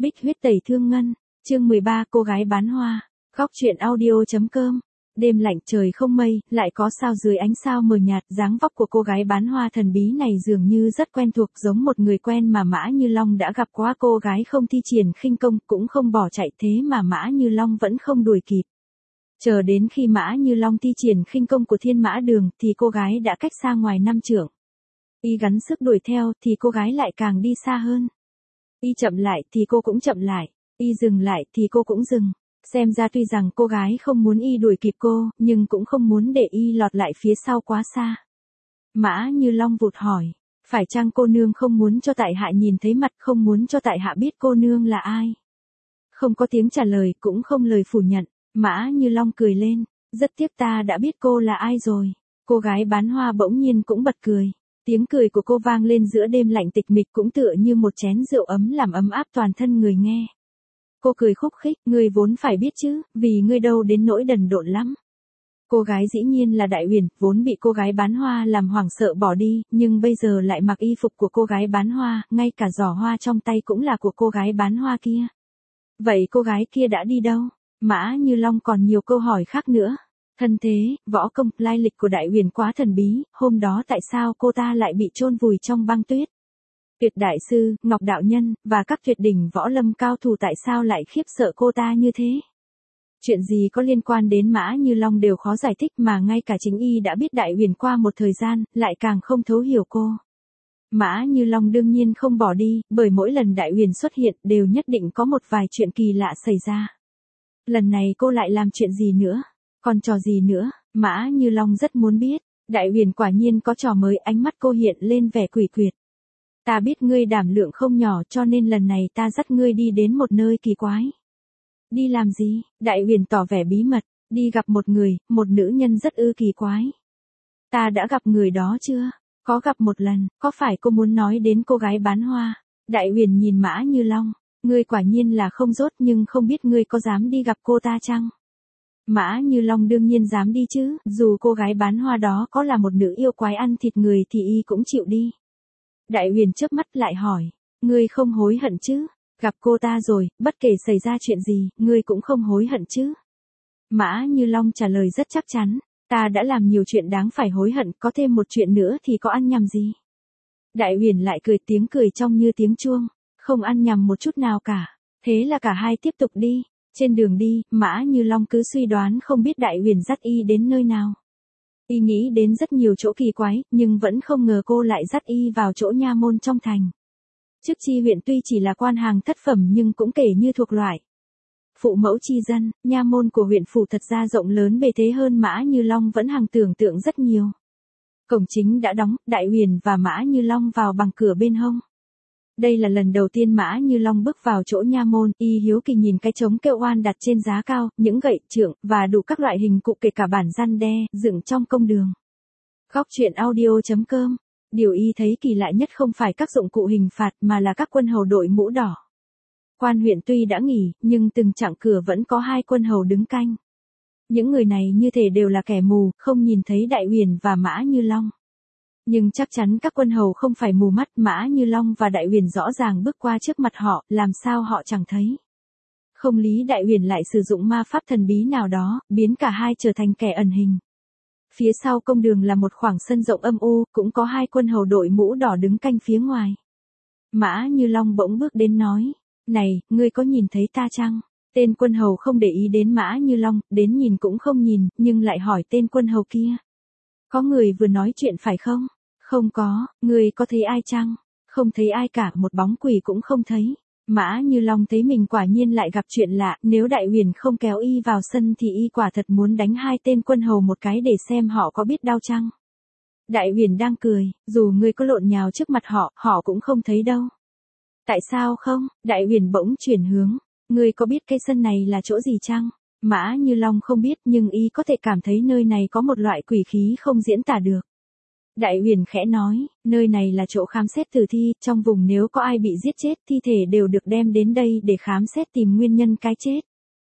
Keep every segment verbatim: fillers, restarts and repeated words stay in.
Bích huyết tẩy thương ngân, chương mười ba cô gái bán hoa, góc truyện audio.com. Đêm lạnh trời không mây, lại có sao dưới ánh sao mờ nhạt, dáng vóc của cô gái bán hoa thần bí này dường như rất quen thuộc, giống một người quen mà Mã Như Long đã gặp qua. Cô gái không thi triển khinh công, cũng không bỏ chạy, thế mà Mã Như Long vẫn không đuổi kịp. Chờ đến khi Mã Như Long thi triển khinh công của Thiên Mã Đường thì cô gái đã cách xa ngoài năm trượng. Y gắng sức đuổi theo thì cô gái lại càng đi xa hơn. Y chậm lại thì cô cũng chậm lại, Y dừng lại thì cô cũng dừng. Xem ra tuy rằng cô gái không muốn Y đuổi kịp cô, nhưng cũng không muốn để Y lọt lại phía sau quá xa. Mã Như Long vụt hỏi, phải chăng cô nương không muốn cho tại hạ nhìn thấy mặt, không muốn cho tại hạ biết cô nương là ai? Không có tiếng trả lời, cũng không lời phủ nhận. Mã Như Long cười lên, rất tiếc ta đã biết cô là ai rồi. Cô gái bán hoa bỗng nhiên cũng bật cười. Tiếng cười của cô vang lên giữa đêm lạnh tịch mịch, cũng tựa như một chén rượu ấm làm ấm áp toàn thân người nghe. Cô cười khúc khích, ngươi vốn phải biết chứ, vì ngươi đâu đến nỗi đần độn lắm. Cô gái dĩ nhiên là Đại Uyển, vốn bị cô gái bán hoa làm hoảng sợ bỏ đi, nhưng bây giờ lại mặc y phục của cô gái bán hoa, ngay cả giỏ hoa trong tay cũng là của cô gái bán hoa kia. Vậy cô gái kia đã đi đâu? Mã Như Long còn nhiều câu hỏi khác nữa. Thân thế, võ công, lai lịch của Đại Uyển quá thần bí, hôm đó tại sao cô ta lại bị chôn vùi trong băng tuyết? Tuyệt đại sư, Ngọc đạo nhân, và các tuyệt đỉnh võ lâm cao thủ tại sao lại khiếp sợ cô ta như thế? Chuyện gì có liên quan đến Mã Như Long đều khó giải thích, mà ngay cả chính Y đã biết Đại Uyển qua một thời gian, lại càng không thấu hiểu cô. Mã Như Long đương nhiên không bỏ đi, bởi mỗi lần Đại Uyển xuất hiện đều nhất định có một vài chuyện kỳ lạ xảy ra. Lần này cô lại làm chuyện gì nữa? Còn trò gì nữa? Mã Như Long rất muốn biết. Đại Uyển quả nhiên có trò mới, ánh mắt cô hiện lên vẻ quỷ quyệt. Ta biết ngươi đảm lượng không nhỏ, cho nên lần này ta dắt ngươi đi đến một nơi kỳ quái. Đi làm gì? Đại Uyển tỏ vẻ bí mật. Đi gặp một người, một nữ nhân rất ư kỳ quái. Ta đã gặp người đó chưa? Có gặp một lần. Có phải cô muốn nói đến cô gái bán hoa? Đại Uyển nhìn Mã Như Long. Ngươi quả nhiên là không dốt, nhưng không biết ngươi có dám đi gặp cô ta chăng? Mã Như Long đương nhiên dám đi chứ, dù cô gái bán hoa đó có là một nữ yêu quái ăn thịt người thì Y cũng chịu đi. Đại Uyển chớp mắt lại hỏi, ngươi không hối hận chứ? Gặp cô ta rồi, bất kể xảy ra chuyện gì, ngươi cũng không hối hận chứ? Mã Như Long trả lời rất chắc chắn, ta đã làm nhiều chuyện đáng phải hối hận, có thêm một chuyện nữa thì có ăn nhầm gì? Đại Uyển lại cười, tiếng cười trong như tiếng chuông, không ăn nhầm một chút nào cả. Thế là cả hai tiếp tục đi. Trên đường đi, Mã Như Long cứ suy đoán không biết Đại Uyển dắt Y đến nơi nào. Y nghĩ đến rất nhiều chỗ kỳ quái, nhưng vẫn không ngờ cô lại dắt Y vào chỗ nha môn trong thành. Chức chi huyện tuy chỉ là quan hàng thất phẩm nhưng cũng kể như thuộc loại phụ mẫu chi dân, nha môn của huyện phủ thật ra rộng lớn bề thế hơn Mã Như Long vẫn hàng tưởng tượng rất nhiều. Cổng chính đã đóng, Đại Uyển và Mã Như Long vào bằng cửa bên hông. Đây là lần đầu tiên Mã Như Long bước vào chỗ nha môn, Y hiếu kỳ nhìn cái trống kêu oan đặt trên giá cao, những gậy, trượng, và đủ các loại hình cụ kể cả bản răn đe, dựng trong công đường. Góc truyện audio.com. Điều Y thấy kỳ lạ nhất không phải các dụng cụ hình phạt mà là các quân hầu đội mũ đỏ. Quan huyện tuy đã nghỉ, nhưng từng chặng cửa vẫn có hai quân hầu đứng canh. Những người này như thể đều là kẻ mù, không nhìn thấy Đại Uyển và Mã Như Long. Nhưng chắc chắn các quân hầu không phải mù mắt, Mã Như Long và Đại Uyển rõ ràng bước qua trước mặt họ, làm sao họ chẳng thấy. Không lý Đại Uyển lại sử dụng ma pháp thần bí nào đó, biến cả hai trở thành kẻ ẩn hình. Phía sau công đường là một khoảng sân rộng âm u, cũng có hai quân hầu đội mũ đỏ đứng canh phía ngoài. Mã Như Long bỗng bước đến nói, này, ngươi có nhìn thấy ta chăng? Tên quân hầu không để ý đến Mã Như Long, đến nhìn cũng không nhìn, nhưng lại hỏi tên quân hầu kia. Có người vừa nói chuyện phải không? Không có, người có thấy ai chăng? Không thấy ai cả, một bóng quỷ cũng không thấy. Mã Như Long thấy mình quả nhiên lại gặp chuyện lạ, nếu Đại Uyển không kéo Y vào sân thì Y quả thật muốn đánh hai tên quân hầu một cái để xem họ có biết đau chăng. Đại Uyển đang cười, dù ngươi có lộn nhào trước mặt họ, họ cũng không thấy đâu. Tại sao không? Đại Uyển bỗng chuyển hướng, ngươi có biết cái sân này là chỗ gì chăng? Mã Như Long không biết, nhưng Y có thể cảm thấy nơi này có một loại quỷ khí không diễn tả được. Đại Uyển khẽ nói, nơi này là chỗ khám xét tử thi, trong vùng nếu có ai bị giết chết, thi thể đều được đem đến đây để khám xét tìm nguyên nhân cái chết.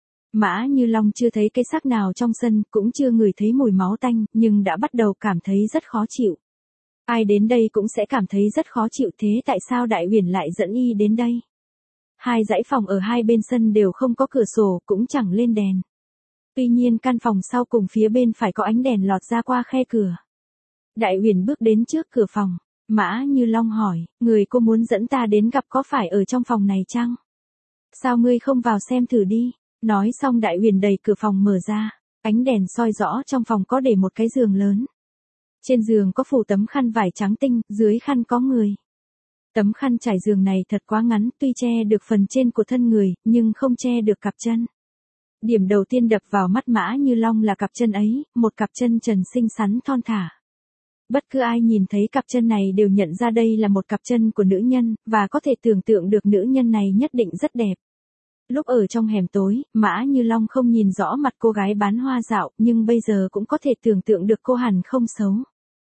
Mã Như Long chưa thấy cái xác nào trong sân, cũng chưa ngửi thấy mùi máu tanh, nhưng đã bắt đầu cảm thấy rất khó chịu. Ai đến đây cũng sẽ cảm thấy rất khó chịu, thế tại sao Đại Uyển lại dẫn Y đến đây? Hai dãy phòng ở hai bên sân đều không có cửa sổ, cũng chẳng lên đèn. Tuy nhiên căn phòng sau cùng phía bên phải có ánh đèn lọt ra qua khe cửa. Đại Uyển bước đến trước cửa phòng. Mã Như Long hỏi, người cô muốn dẫn ta đến gặp có phải ở trong phòng này chăng? Sao ngươi không vào xem thử đi? Nói xong Đại Uyển đẩy cửa phòng mở ra. Ánh đèn soi rõ trong phòng có để một cái giường lớn. Trên giường có phủ tấm khăn vải trắng tinh, dưới khăn có người. Tấm khăn trải giường này thật quá ngắn, tuy che được phần trên của thân người, nhưng không che được cặp chân. Điểm đầu tiên đập vào mắt Mã Như Long là cặp chân ấy, một cặp chân trần xinh xắn thon thả. Bất cứ ai nhìn thấy cặp chân này đều nhận ra đây là một cặp chân của nữ nhân, và có thể tưởng tượng được nữ nhân này nhất định rất đẹp. Lúc ở trong hẻm tối, Mã Như Long không nhìn rõ mặt cô gái bán hoa dạo, nhưng bây giờ cũng có thể tưởng tượng được cô hẳn không xấu.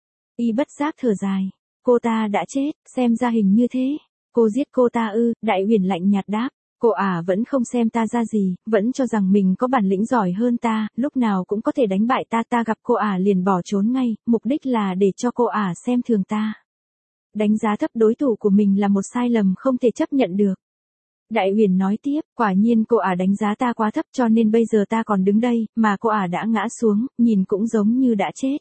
Y bất giác thở dài. Cô ta đã chết, xem ra hình như thế. Cô giết cô ta ư? Đại Uyển lạnh nhạt đáp. Cô ả vẫn không xem ta ra gì, vẫn cho rằng mình có bản lĩnh giỏi hơn ta, lúc nào cũng có thể đánh bại ta. Ta gặp cô ả liền bỏ trốn ngay, mục đích là để cho cô ả xem thường ta. Đánh giá thấp đối thủ của mình là một sai lầm không thể chấp nhận được. Đại Uyển nói tiếp, quả nhiên cô ả đánh giá ta quá thấp cho nên bây giờ ta còn đứng đây, mà cô ả đã ngã xuống, nhìn cũng giống như đã chết.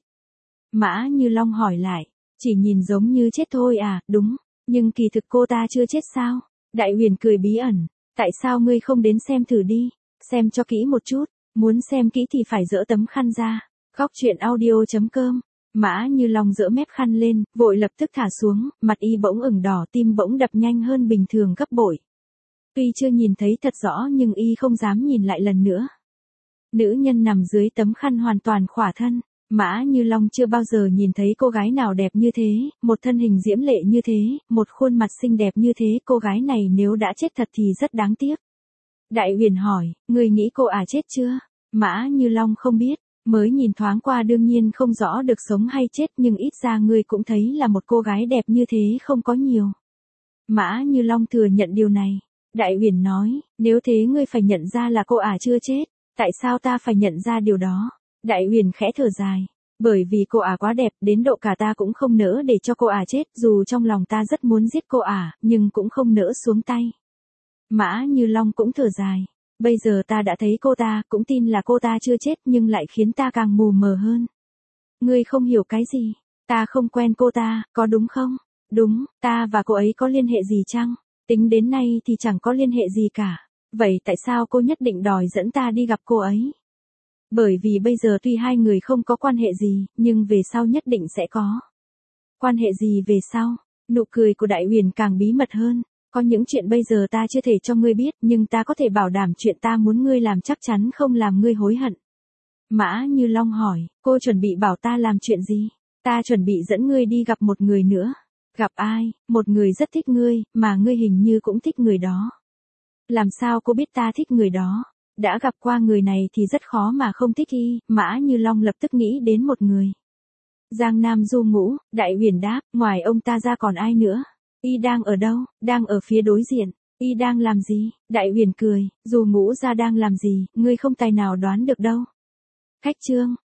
Mã Như Long hỏi lại, chỉ nhìn giống như chết thôi à? Đúng, nhưng kỳ thực cô ta chưa chết sao? Đại Uyển cười bí ẩn, tại sao ngươi không đến xem thử đi, xem cho kỹ một chút, muốn xem kỹ thì phải dỡ tấm khăn ra. Góc truyện audio chấm com. Mã Như Long dỡ mép khăn lên, vội lập tức thả xuống, mặt y bỗng ửng đỏ, tim bỗng đập nhanh hơn bình thường gấp bội. Tuy chưa nhìn thấy thật rõ nhưng y không dám nhìn lại lần nữa. Nữ nhân nằm dưới tấm khăn hoàn toàn khỏa thân. Mã Như Long chưa bao giờ nhìn thấy cô gái nào đẹp như thế, một thân hình diễm lệ như thế, một khuôn mặt xinh đẹp như thế. Cô gái này nếu đã chết thật thì rất đáng tiếc. Đại Uyển hỏi, ngươi nghĩ cô ả chết chưa? Mã Như Long không biết, mới nhìn thoáng qua đương nhiên không rõ được sống hay chết, nhưng ít ra ngươi cũng thấy là một cô gái đẹp như thế không có nhiều. Mã Như Long thừa nhận điều này. Đại Uyển nói, nếu thế ngươi phải nhận ra là cô ả chưa chết, tại sao ta phải nhận ra điều đó? Đại Uyển khẽ thở dài, bởi vì cô ả quá đẹp, đến độ cả ta cũng không nỡ để cho cô ả chết, dù trong lòng ta rất muốn giết cô ả, nhưng cũng không nỡ xuống tay. Mã Như Long cũng thở dài, bây giờ ta đã thấy cô ta, cũng tin là cô ta chưa chết nhưng lại khiến ta càng mù mờ hơn. Ngươi không hiểu cái gì, ta không quen cô ta, có đúng không? Đúng, ta và cô ấy có liên hệ gì chăng? Tính đến nay thì chẳng có liên hệ gì cả. Vậy tại sao cô nhất định đòi dẫn ta đi gặp cô ấy? Bởi vì bây giờ tuy hai người không có quan hệ gì, nhưng về sau nhất định sẽ có. Quan hệ gì về sau? Nụ cười của Đại Uyển càng bí mật hơn. Có những chuyện bây giờ ta chưa thể cho ngươi biết, nhưng ta có thể bảo đảm chuyện ta muốn ngươi làm chắc chắn không làm ngươi hối hận. Mã Như Long hỏi, cô chuẩn bị bảo ta làm chuyện gì? Ta chuẩn bị dẫn ngươi đi gặp một người nữa. Gặp ai? Một người rất thích ngươi, mà ngươi hình như cũng thích người đó. Làm sao cô biết ta thích người đó? Đã gặp qua người này thì rất khó mà không thích y. Mã Như Long lập tức nghĩ đến một người. Giang Nam Du Ngũ. Đại Uyển đáp, ngoài ông ta ra còn ai nữa? Y đang ở đâu? Đang ở phía đối diện. Y đang làm gì? Đại Uyển cười, Du Ngũ ra đang làm gì, ngươi không tài nào đoán được đâu. Khách trương.